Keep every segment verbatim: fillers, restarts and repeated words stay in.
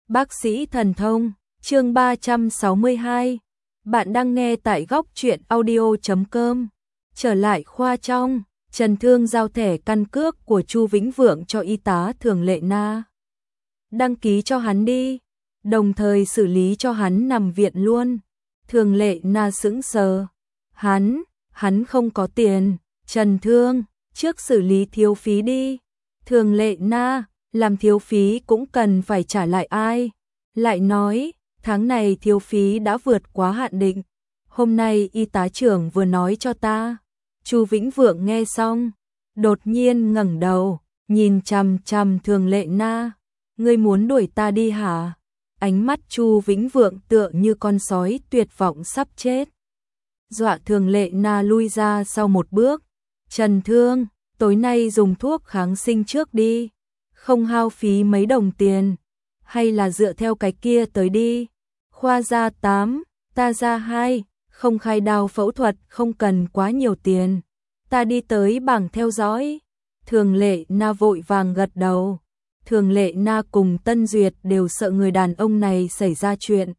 Bác sĩ thần thông, chương ba trăm sáu mươi hai. Bạn đang nghe tại góc truyện audio chấm com. Trở lại khoa trong, Trần Thương giao thẻ căn cước của Chu Vĩnh Vượng cho y tá Thường Lệ Na. Đăng ký cho hắn đi, đồng thời xử lý cho hắn nằm viện luôn. Thường Lệ Na sững sờ. Hắn, hắn không có tiền. Trần Thương, trước xử lý thiếu phí đi. Thường Lệ Na, làm thiếu phí cũng cần phải trả lại ai. Lại nói, tháng này thiếu phí đã vượt quá hạn định. Hôm nay y tá trưởng vừa nói cho ta. Chu Vĩnh Vượng nghe xong, đột nhiên ngẩng đầu, nhìn chằm chằm Thường Lệ Na. Ngươi muốn đuổi ta đi hả? Ánh mắt Chu Vĩnh Vượng tựa như con sói tuyệt vọng sắp chết. Dọa Thường Lệ Na lui ra sau một bước. Trần Thương, tối nay dùng thuốc kháng sinh trước đi. Không hao phí mấy đồng tiền. Hay là dựa theo cái kia tới đi. Khoa ra tám, ta ra hai. Không khai đao phẫu thuật không cần quá nhiều tiền. Ta đi tới bảng theo dõi. Thường Lệ Na vội vàng gật đầu. Thường Lệ Na cùng Tân Duyệt đều sợ người đàn ông này xảy ra chuyện.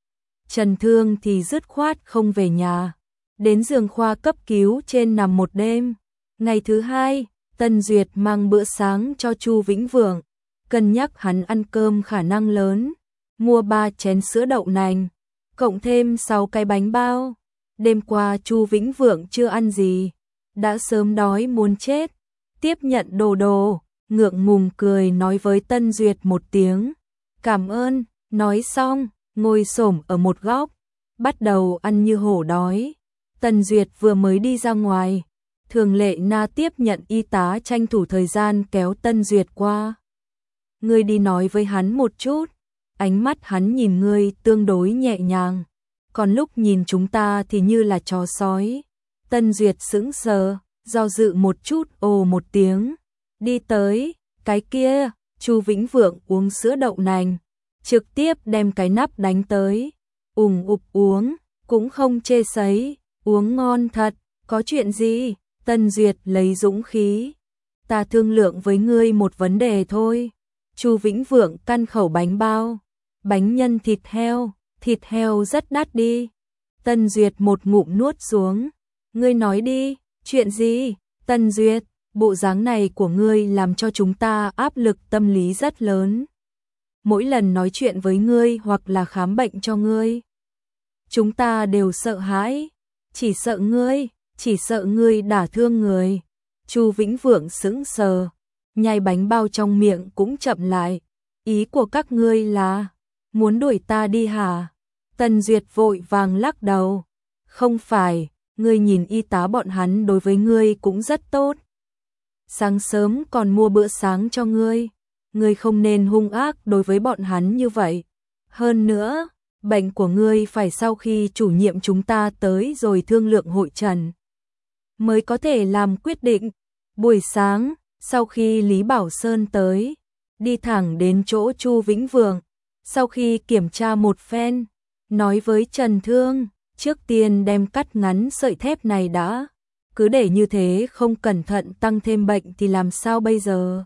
Trần Thương thì dứt khoát không về nhà. Đến giường khoa cấp cứu trên nằm một đêm. Ngày thứ hai, Tân Duyệt mang bữa sáng cho Chu Vĩnh Vượng. Cân nhắc hắn ăn cơm khả năng lớn. Mua ba chén sữa đậu nành. Cộng thêm sáu cái bánh bao. Đêm qua Chu Vĩnh Vượng chưa ăn gì. Đã sớm đói muốn chết. Tiếp nhận đồ đồ. Ngượng ngùng cười nói với Tân Duyệt một tiếng. Cảm ơn. Nói xong, ngồi xổm ở một góc. Bắt đầu ăn như hổ đói. Tân Duyệt vừa mới đi ra ngoài. Thường Lệ Na tiếp nhận y tá tranh thủ thời gian kéo Tân Duyệt qua. Ngươi đi nói với hắn một chút. Ánh mắt hắn nhìn ngươi tương đối nhẹ nhàng. Còn lúc nhìn chúng ta thì như là chó sói. Tân Duyệt sững sờ, do dự một chút ồ một tiếng. Đi tới, cái kia, Chu Vĩnh Vượng uống sữa đậu nành. Trực tiếp đem cái nắp đánh tới. Ùng ục uống, cũng không chê sấy, uống ngon thật, có chuyện gì? Tân Duyệt lấy dũng khí. Ta thương lượng với ngươi một vấn đề thôi. Chu Vĩnh Vượng căn khẩu bánh bao. Bánh nhân thịt heo, thịt heo rất đắt đi. Tân Duyệt một ngụm nuốt xuống. Ngươi nói đi, chuyện gì? Tân Duyệt, bộ dáng này của ngươi làm cho chúng ta áp lực tâm lý rất lớn. Mỗi lần nói chuyện với ngươi hoặc là khám bệnh cho ngươi, chúng ta đều sợ hãi. Chỉ sợ ngươi, chỉ sợ ngươi đả thương người. Chu Vĩnh Vượng sững sờ, nhai bánh bao trong miệng cũng chậm lại. Ý của các ngươi là muốn đuổi ta đi hả? Tân Duyệt vội vàng lắc đầu. Không phải, ngươi nhìn y tá bọn hắn đối với ngươi cũng rất tốt. Sáng sớm còn mua bữa sáng cho ngươi. Ngươi không nên hung ác đối với bọn hắn như vậy. Hơn nữa, bệnh của ngươi phải sau khi chủ nhiệm chúng ta tới rồi thương lượng hội trần mới có thể làm quyết định. Buổi sáng, sau khi Lý Bảo Sơn tới, đi thẳng đến chỗ Chu Vĩnh Vượng. Sau khi kiểm tra một phen, nói với Trần Thương, trước tiên đem cắt ngắn sợi thép này đã. Cứ để như thế không cẩn thận tăng thêm bệnh thì làm sao bây giờ?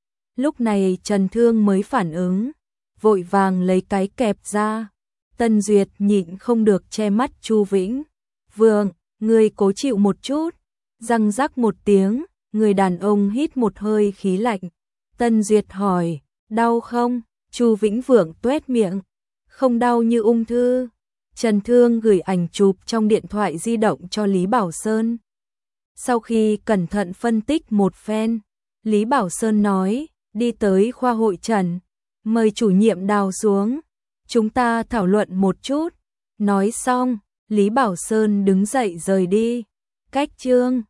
Lúc này Trần Thương mới phản ứng, vội vàng lấy cái kẹp ra. Tân Duyệt nhịn không được che mắt Chu Vĩnh Vượng, người cố chịu một chút. Răng rắc một tiếng, người đàn ông hít một hơi khí lạnh. Tân Duyệt hỏi, đau không? Chu Vĩnh Vượng tuét miệng, không đau như ung thư. Trần Thương gửi ảnh chụp trong điện thoại di động cho Lý Bảo Sơn. Sau khi cẩn thận phân tích một phen, Lý Bảo Sơn nói, đi tới khoa hội trần, mời chủ nhiệm Đào xuống. Chúng ta thảo luận một chút. Nói xong, Lý Bảo Sơn đứng dậy rời đi. Cách chương